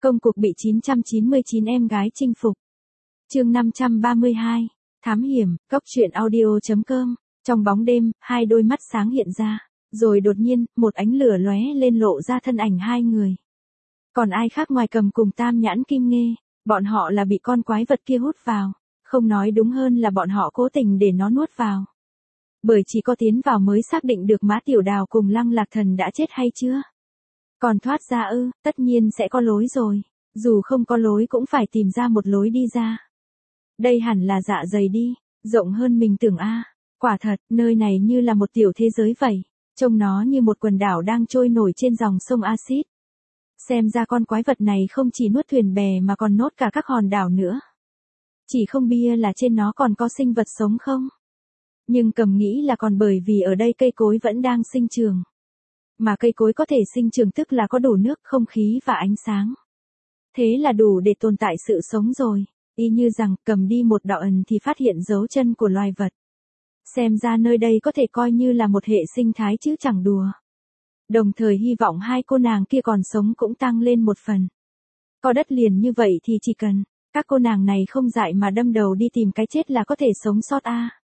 Công cuộc bị 999 em gái chinh phục. Chương 532, Thám hiểm, Cốc truyện audio.com. Trong bóng đêm, hai đôi mắt sáng hiện ra, rồi đột nhiên, một ánh lửa lóe lên lộ ra thân ảnh hai người. Còn ai khác ngoài Cầm cùng Tam Nhãn Kim Nghê, bọn họ là bị con quái vật kia hút vào, không nói đúng hơn là bọn họ cố tình để nó nuốt vào. Bởi chỉ có tiến vào mới xác định được Mã Tiểu Đào cùng Lăng Lạc Thần đã chết hay chưa. Còn thoát ra tất nhiên sẽ có lối rồi, dù không có lối cũng phải tìm ra một lối đi ra. Đây hẳn là dạ dày đi, rộng hơn mình tưởng quả thật, nơi này như là một tiểu thế giới vậy, trông nó như một quần đảo đang trôi nổi trên dòng sông axit. Xem ra con quái vật này không chỉ nuốt thuyền bè mà còn nốt cả các hòn đảo nữa. Chỉ không bia là trên nó còn có sinh vật sống không? Nhưng Cầm nghĩ là còn bởi vì ở đây cây cối vẫn đang sinh trường. Mà cây cối có thể sinh trưởng tức là có đủ nước, không khí và ánh sáng. Thế là đủ để tồn tại sự sống rồi. Y như rằng Cầm đi một đoạn thì phát hiện dấu chân của loài vật. Xem ra nơi đây có thể coi như là một hệ sinh thái chứ chẳng đùa. Đồng thời hy vọng hai cô nàng kia còn sống cũng tăng lên một phần. Có đất liền như vậy thì chỉ cần các cô nàng này không dại mà đâm đầu đi tìm cái chết là có thể sống sót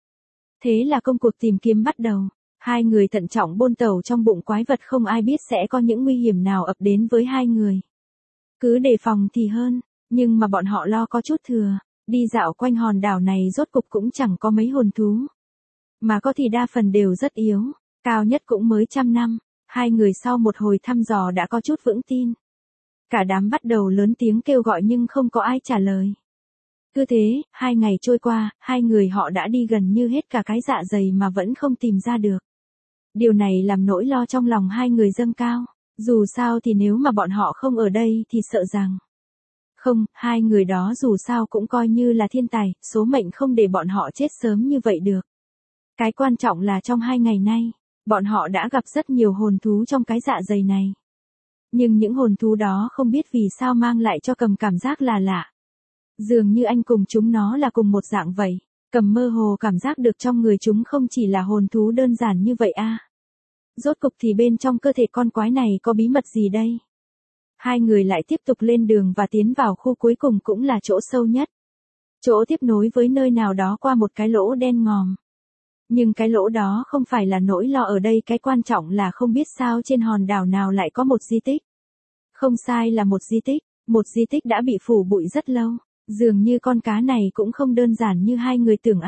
Thế là công cuộc tìm kiếm bắt đầu. Hai người thận trọng bôn tàu trong bụng quái vật, không ai biết sẽ có những nguy hiểm nào ập đến với hai người. Cứ đề phòng thì hơn, nhưng mà bọn họ lo có chút thừa. Đi dạo quanh hòn đảo này rốt cục cũng chẳng có mấy hồn thú. Mà có thì đa phần đều rất yếu, cao nhất cũng mới 100 năm. Hai người sau một hồi thăm dò đã có chút vững tin. Cả đám bắt đầu lớn tiếng kêu gọi nhưng không có ai trả lời. Cứ thế, 2 ngày trôi qua, hai người họ đã đi gần như hết cả cái dạ dày mà vẫn không tìm ra được. Điều này làm nỗi lo trong lòng hai người dâng cao. Dù sao thì nếu mà bọn họ không ở đây thì sợ rằng. Không, hai người đó dù sao cũng coi như là thiên tài, số mệnh không để bọn họ chết sớm như vậy được. Cái quan trọng là trong 2 ngày nay, bọn họ đã gặp rất nhiều hồn thú trong cái dạ dày này. Nhưng những hồn thú đó không biết vì sao mang lại cho Cầm cảm giác là lạ. Dường như anh cùng chúng nó là cùng một dạng vậy. Cầm mơ hồ cảm giác được trong người chúng không chỉ là hồn thú đơn giản như vậy Rốt cục thì bên trong cơ thể con quái này có bí mật gì đây? Hai người lại tiếp tục lên đường và tiến vào khu cuối cùng, cũng là chỗ sâu nhất. Chỗ tiếp nối với nơi nào đó qua một cái lỗ đen ngòm. Nhưng cái lỗ đó không phải là nỗi lo ở đây, cái quan trọng là không biết sao trên hòn đảo nào lại có một di tích. Không sai, là một di tích đã bị phủ bụi rất lâu. Dường như con cá này cũng không đơn giản như hai người tưởng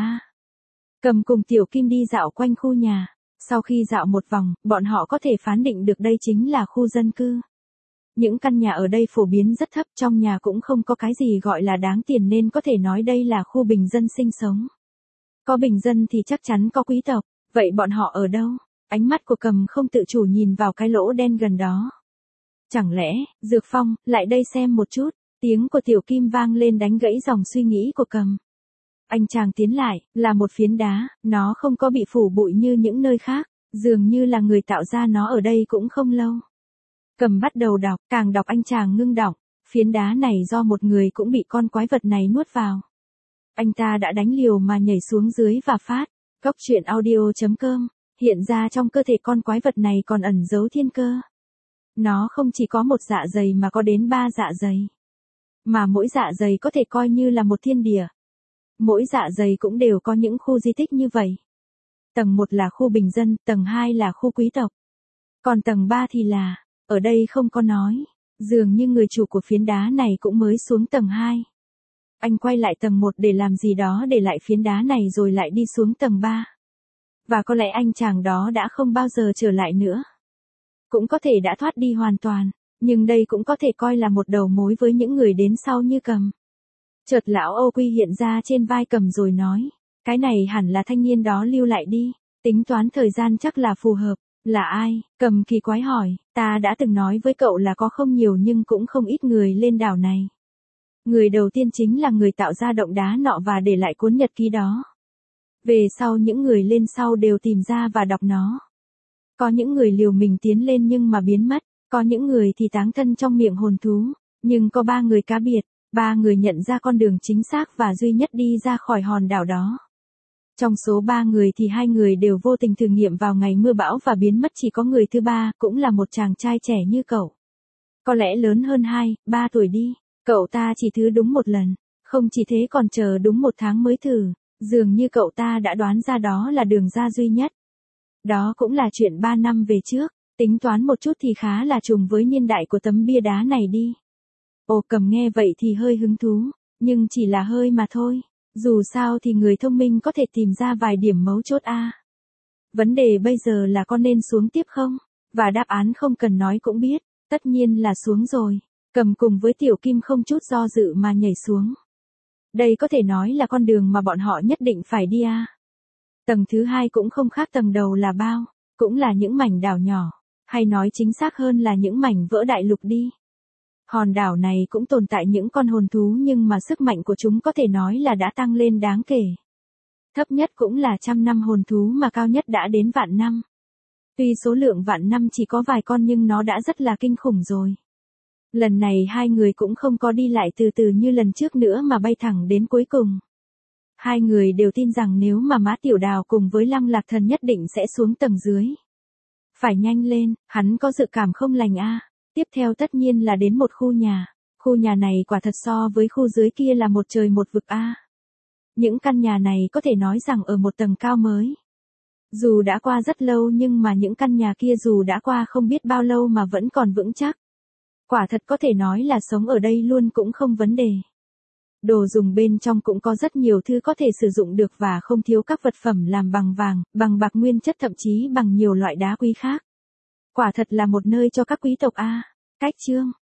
Cầm cùng Tiểu Kim đi dạo quanh khu nhà. Sau khi dạo một vòng, bọn họ có thể phán định được đây chính là khu dân cư. Những căn nhà ở đây phổ biến rất thấp, trong nhà cũng không có cái gì gọi là đáng tiền nên có thể nói đây là khu bình dân sinh sống. Có bình dân thì chắc chắn có quý tộc, vậy bọn họ ở đâu? Ánh mắt của Cầm không tự chủ nhìn vào cái lỗ đen gần đó. Chẳng lẽ, Dược Phong, lại đây xem một chút, tiếng của Tiểu Kim vang lên đánh gãy dòng suy nghĩ của Cầm. Anh chàng tiến lại, là một phiến đá, nó không có bị phủ bụi như những nơi khác, dường như là người tạo ra nó ở đây cũng không lâu. Cầm bắt đầu đọc, càng đọc anh chàng ngưng đọng, phiến đá này do một người cũng bị con quái vật này nuốt vào. Anh ta đã đánh liều mà nhảy xuống dưới và phát. Cốc truyện audio.com. Hiện ra trong cơ thể con quái vật này còn ẩn giấu thiên cơ. Nó không chỉ có một dạ dày mà có đến 3 dạ dày. Mà mỗi dạ dày có thể coi như là một thiên địa. Mỗi dạ dày cũng đều có những khu di tích như vậy. Tầng 1 là khu bình dân, tầng 2 là khu quý tộc. Còn tầng 3 thì là, ở đây không có nói. Dường như người chủ của phiến đá này cũng mới xuống tầng 2. Anh quay lại tầng 1 để làm gì đó để lại phiến đá này rồi lại đi xuống tầng 3. Và có lẽ anh chàng đó đã không bao giờ trở lại nữa. Cũng có thể đã thoát đi hoàn toàn, nhưng đây cũng có thể coi là một đầu mối với những người đến sau như Cầm. Chợt lão Âu Quy hiện ra trên vai Cầm rồi nói, cái này hẳn là thanh niên đó lưu lại đi, tính toán thời gian chắc là phù hợp. Là ai? Cầm kỳ quái hỏi, ta đã từng nói với cậu là có không nhiều nhưng cũng không ít người lên đảo này. Người đầu tiên chính là người tạo ra động đá nọ và để lại cuốn nhật ký đó. Về sau những người lên sau đều tìm ra và đọc nó. Có những người liều mình tiến lên nhưng mà biến mất, có những người thì táng thân trong miệng hồn thú, nhưng có 3 người cá biệt, 3 người nhận ra con đường chính xác và duy nhất đi ra khỏi hòn đảo đó. Trong số 3 người thì 2 người đều vô tình thử nghiệm vào ngày mưa bão và biến mất, chỉ có người thứ 3, cũng là một chàng trai trẻ như cậu. Có lẽ lớn hơn 2, 3 tuổi đi. Cậu ta chỉ thử đúng một lần. Không chỉ thế còn chờ đúng 1 tháng mới thử. Dường như cậu ta đã đoán ra đó là đường ra duy nhất. Đó cũng là chuyện 3 năm về trước. Tính toán một chút thì khá là trùng với niên đại của tấm bia đá này đi. Ồ Cầm nghe vậy thì hơi hứng thú. Nhưng chỉ là hơi mà thôi. Dù sao thì người thông minh có thể tìm ra vài điểm mấu chốt a. Vấn đề bây giờ là con nên xuống tiếp không? Và đáp án không cần nói cũng biết. Tất nhiên là xuống rồi. Cầm cùng với Tiểu Kim không chút do dự mà nhảy xuống. Đây có thể nói là con đường mà bọn họ nhất định phải đi a. Tầng thứ 2 cũng không khác tầng đầu là bao. Cũng là những mảnh đảo nhỏ. Hay nói chính xác hơn là những mảnh vỡ đại lục đi. Hòn đảo này cũng tồn tại những con hồn thú nhưng mà sức mạnh của chúng có thể nói là đã tăng lên đáng kể. Thấp nhất cũng là 100 năm hồn thú mà cao nhất đã đến vạn năm. Tuy số lượng vạn năm chỉ có vài con nhưng nó đã rất là kinh khủng rồi. Lần này hai người cũng không có đi lại từ từ như lần trước nữa mà bay thẳng đến cuối cùng. Hai người đều tin rằng nếu mà Mã Tiểu Đào cùng với Lăng Lạc Thần nhất định sẽ xuống tầng dưới. Phải nhanh lên, hắn có dự cảm không lành a. Tiếp theo tất nhiên là đến một khu nhà. Khu nhà này quả thật so với khu dưới kia là một trời một vực a. Những căn nhà này có thể nói rằng ở một tầng cao mới. Dù đã qua rất lâu nhưng mà những căn nhà kia dù đã qua không biết bao lâu mà vẫn còn vững chắc. Quả thật có thể nói là sống ở đây luôn cũng không vấn đề. Đồ dùng bên trong cũng có rất nhiều thứ có thể sử dụng được và không thiếu các vật phẩm làm bằng vàng, bằng bạc nguyên chất thậm chí bằng nhiều loại đá quý khác. Quả thật là một nơi cho các quý tộc a. Cách chương